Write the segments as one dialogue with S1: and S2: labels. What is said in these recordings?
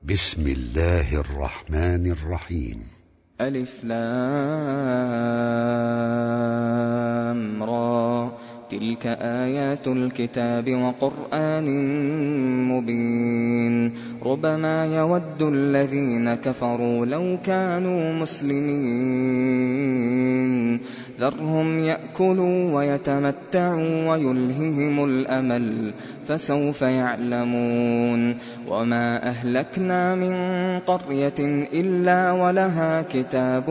S1: بسم الله الرحمن الرحيم.
S2: ألف لام را، تلك آيات الكتاب وقرآن مبين. ربما يود الذين كفروا لو كانوا مسلمين، ذرهم يأكلوا ويتمتعوا ويلههم الأمل، فسوف يعلمون. وما أهلكنا من قرية إلا ولها كتاب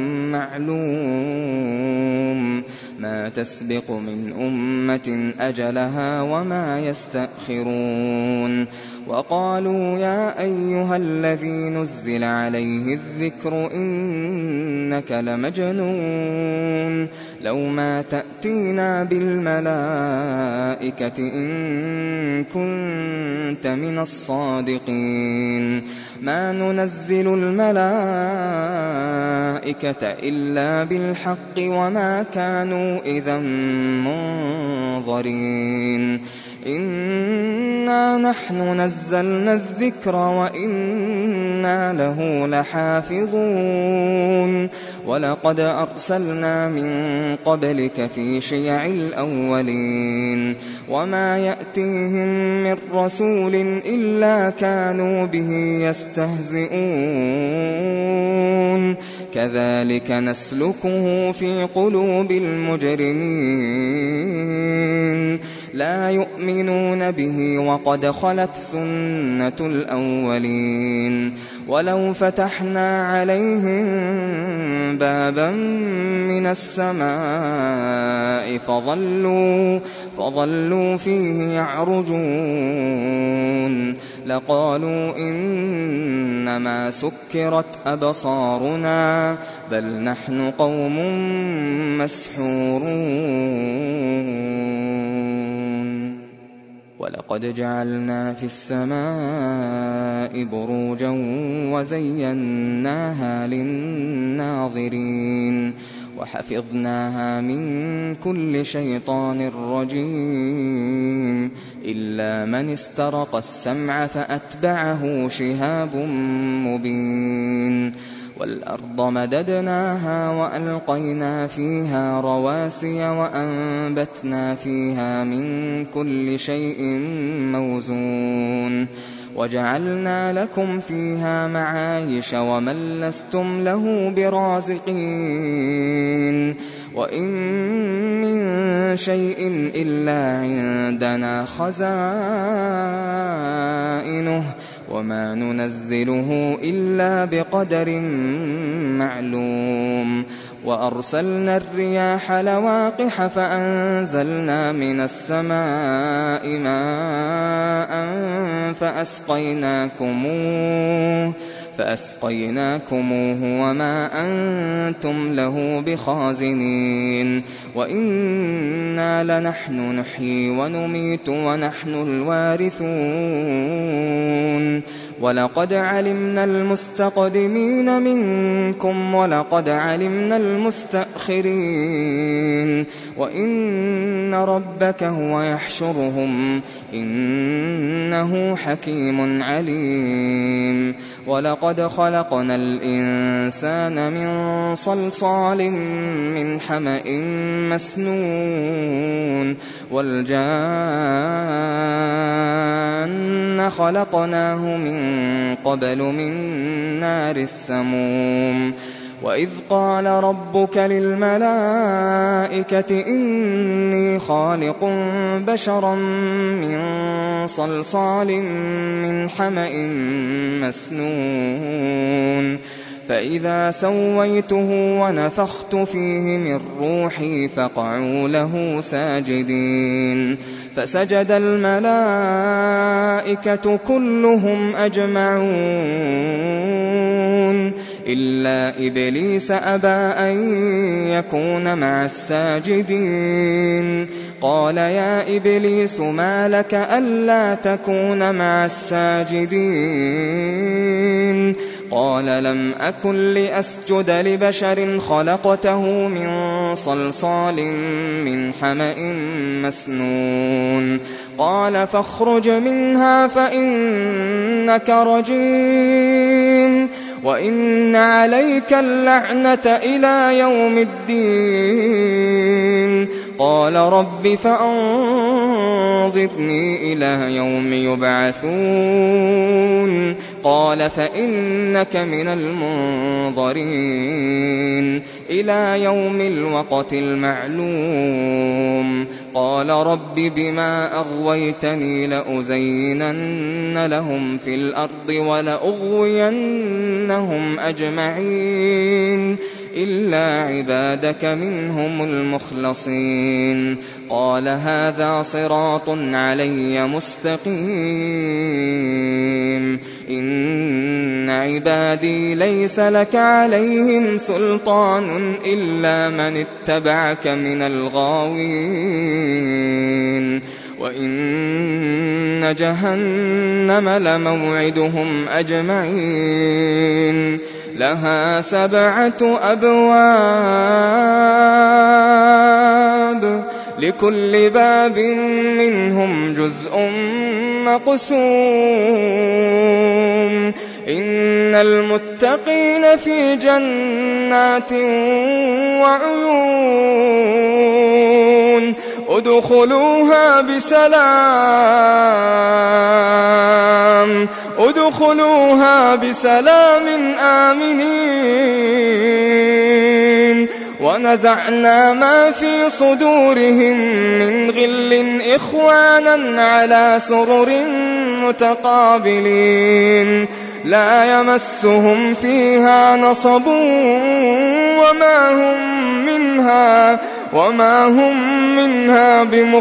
S2: معلوم، ما تسبق من أمة أجلها وما يستأخرون. وقالوا يا أيها الذي نزل عليه الذكر إنك لمجنون، لو ما تأتينا بالملائكة إن كنت من الصادقين. ما ننزل الملائكة إلا بالحق وما كانوا إذا منظرين. إنا نحن نزلنا الذكر وإنا له لحافظون. ولقد أرسلنا من قبلك في شيع الأولين، وما يأتيهم من رسول إلا كانوا به يستهزئون. كذلك نسلكه في قلوب المجرمين، لا يؤمنون به وقد خلت سنة الأولين. ولو فتحنا عليهم بابا من السماء فظلوا فيه يعرجون، لقالوا إنما سكرت أبصارنا بل نحن قوم مسحورون. ولقد جعلنا في السماء بروجا وزيناها للناظرين، وحفظناها من كل شيطان رجيم، إلا من استرق السمع فأتبعه شهاب مبين. والأرض مددناها وألقينا فيها رواسي وأنبتنا فيها من كل شيء موزون، وجعلنا لكم فيها معايش ومن لستم له برازقين. وإن من شيء إلا عندنا خزائنه وما ننزله إلا بقدر معلوم. وأرسلنا الرياح لواقح فأنزلنا من السماء ماء فأسقيناكموه وما أنتم له بخازنين. وإنا لنحن نحيي ونميت ونحن الوارثون. ولقد علمنا المستقدمين منكم ولقد علمنا المستأخرين، وإن ربك هو يحشرهم إنه حكيم عليم. ولقد خلقنا الإنسان من صلصال من حمأ مسنون، والجان خلقناه من قبل من نار السموم. وإذ قال ربك للملائكة إني خالق بشرا من صلصال من حمأ مسنون، فإذا سويته ونفخت فيه من روحي فقعوا له ساجدين. فسجد الملائكة كلهم أجمعون إلا إبليس أبى أن يكون مع الساجدين. قال يا إبليس ما لك ألا تكون مع الساجدين؟ قال قال لم أكن لأسجد لبشر خلقته من صلصال من حمأ مسنون قال فاخرج منها فإنك رجيم وإن عليك اللعنة إلى يوم الدين قال رب فأنظرني إلى يوم يبعثون قال فإنك من المنظرين إلى يوم الوقت المعلوم قال رب بما أغويتني لأزينن لهم في الأرض ولأغوينهم أجمعين إلا عبادك منهم المخلصين قال هذا صراط علي مستقيم إن عبادي ليس لك عليهم سلطان إلا من اتبعك من الغاوين وإن جهنم لموعدهم أجمعين لها 7 أبواب لكل باب منهم جزء مقسوم إن المتقين في جنات وعيون ادخلوها بسلام آمنين ونزعنا ما في صدورهم من غل إخوانا على سرر متقابلين لا يمسهم فيها نصب وما هم منها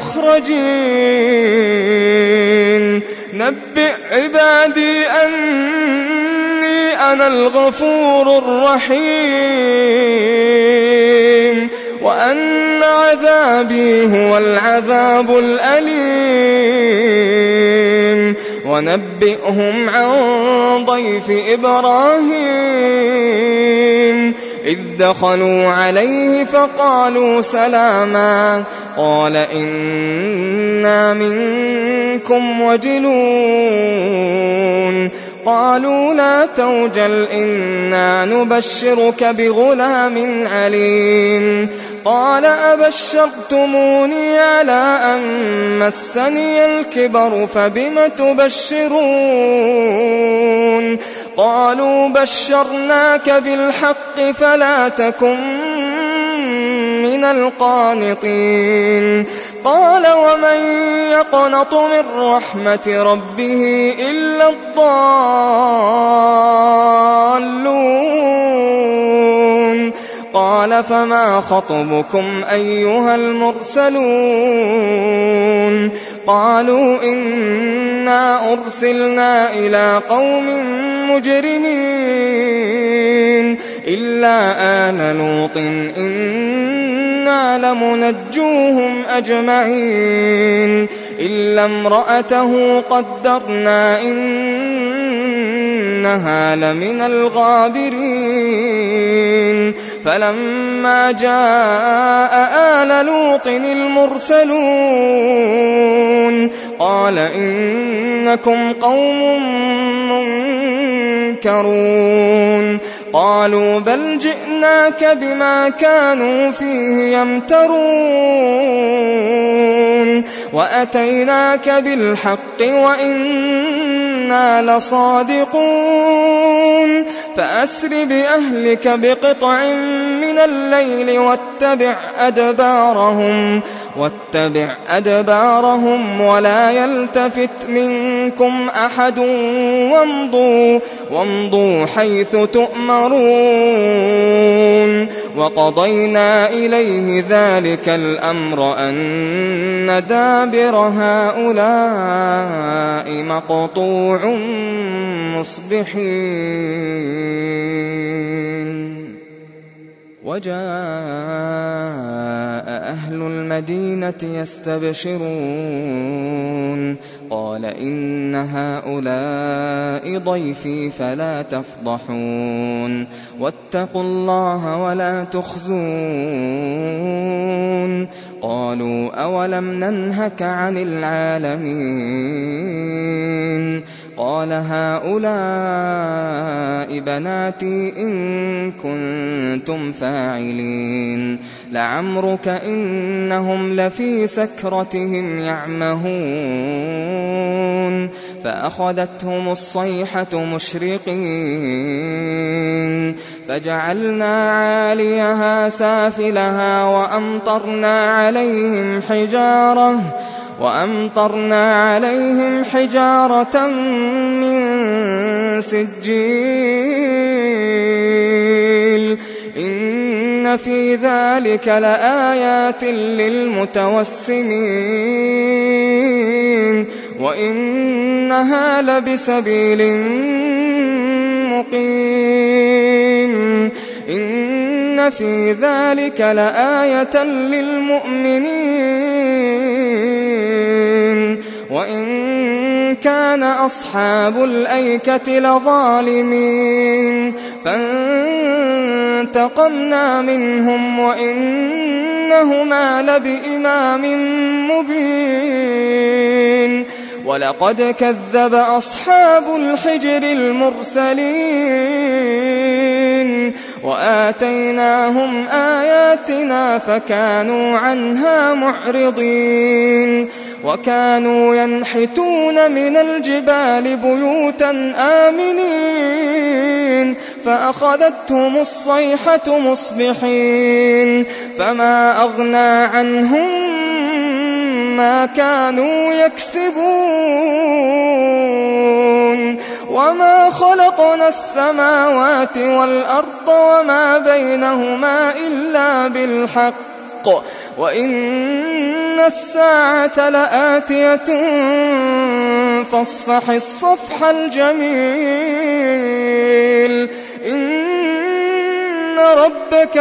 S2: بمخرجين نبئ عبادي أني أنا الغفور الرحيم وأن عذابي هو العذاب الأليم ونبئهم عن ضيف إبراهيم إذ دخلوا عليه فقالوا سلاما قال إنا منكم وجلون قالوا لا توجل إنا نبشرك بغلام عليم قال أبشرتموني على أن مسني الكبر فبم تبشرون قالوا بشرناك بالحق فلا تكن من القانطين قال ومن يقنط من رحمة ربه إلا الضالون قال فما خطبكم أيها المرسلون قالوا إنا أرسلنا إلى قوم مجرمين إلا آل لوط إنا لمنجوهم أجمعين إلا امرأته قدرنا إنها لمن الغابرين فلما جاء آل لوط المرسلون قال إنكم قوم منكرون قالوا بل جئناك بما كانوا فيه يمترون وأتيناك بالحق وإنا لصادقون فأسر بأهلك بقطع من الليل واتبع أدبارهم ولا يلتفت منكم أحد وامضوا حيث تؤمرون وقضينا إليه ذلك الأمر أن دابر هؤلاء مقطوع مصبحين وجاء أهل المدينة يستبشرون قال إن هؤلاء ضيفي فلا تفضحون واتقوا الله ولا تخزون قالوا أولم ننهك عن العالمين قال هؤلاء بناتي إن كنتم فاعلين لعمرك إنهم لفي سكرتهم يعمهون فأخذتهم الصيحة مشرقين فجعلنا عاليها سافلها وأمطرنا عليهم حجارة من سجيل إن في ذلك لآيات للمتوسمين وإنها لبسبيل مقيم إن في ذلك لآية للمؤمنين وإن كان أصحاب الأيكة لظالمين فانتقمنا منهم وإنهما لبإمام مبين ولقد كذب أصحاب الحجر المرسلين وآتيناهم آياتنا فكانوا عنها معرضين وكانوا ينحتون من الجبال بيوتا آمنين فأخذتهم الصيحة مصبحين فما أغنى عنهم ما كانوا يكسبون وما خلقنا السماوات والأرض وما بينهما إلا بالحق وإن الساعة لآتية فاصفح الصفح الجميل إن ربك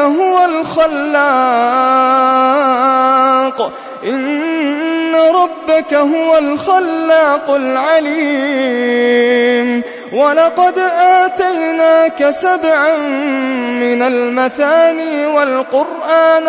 S2: هو الخلاق العليم ولقد آتيناك 7 من المثاني والقرآن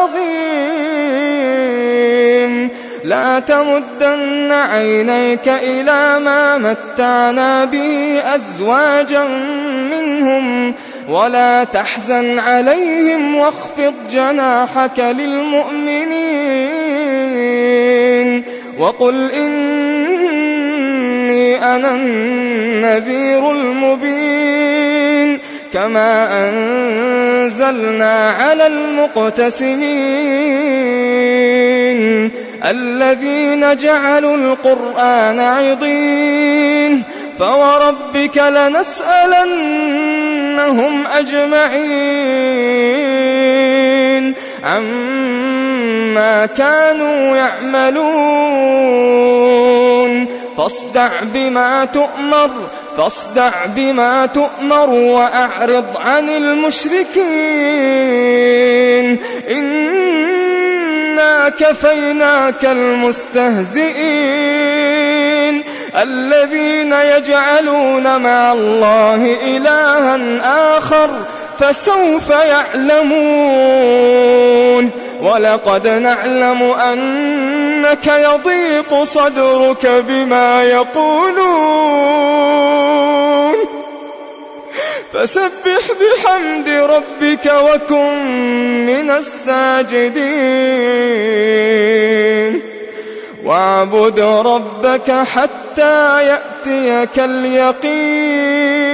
S2: العظيم لا تمدن عينيك إلى ما متعنا به أزواجا منهم ولا تحزن عليهم واخفض جناحك للمؤمنين وقل إني أنا النذير المبين كما أنزلنا على المقتسمين الذين جعلوا القرآن عضين فوربك لنسألنهم أجمعين عما كانوا يعملون فاصدع بما تؤمر وأعرض عن المشركين إنا كفيناك المستهزئين الذين يجعلون مع الله إلها آخر فسوف يعلمون ولقد نعلم أنك يضيق صدرك بما يقولون فسبح بحمد ربك وكن من الساجدين واعبد ربك حتى يأتيك اليقين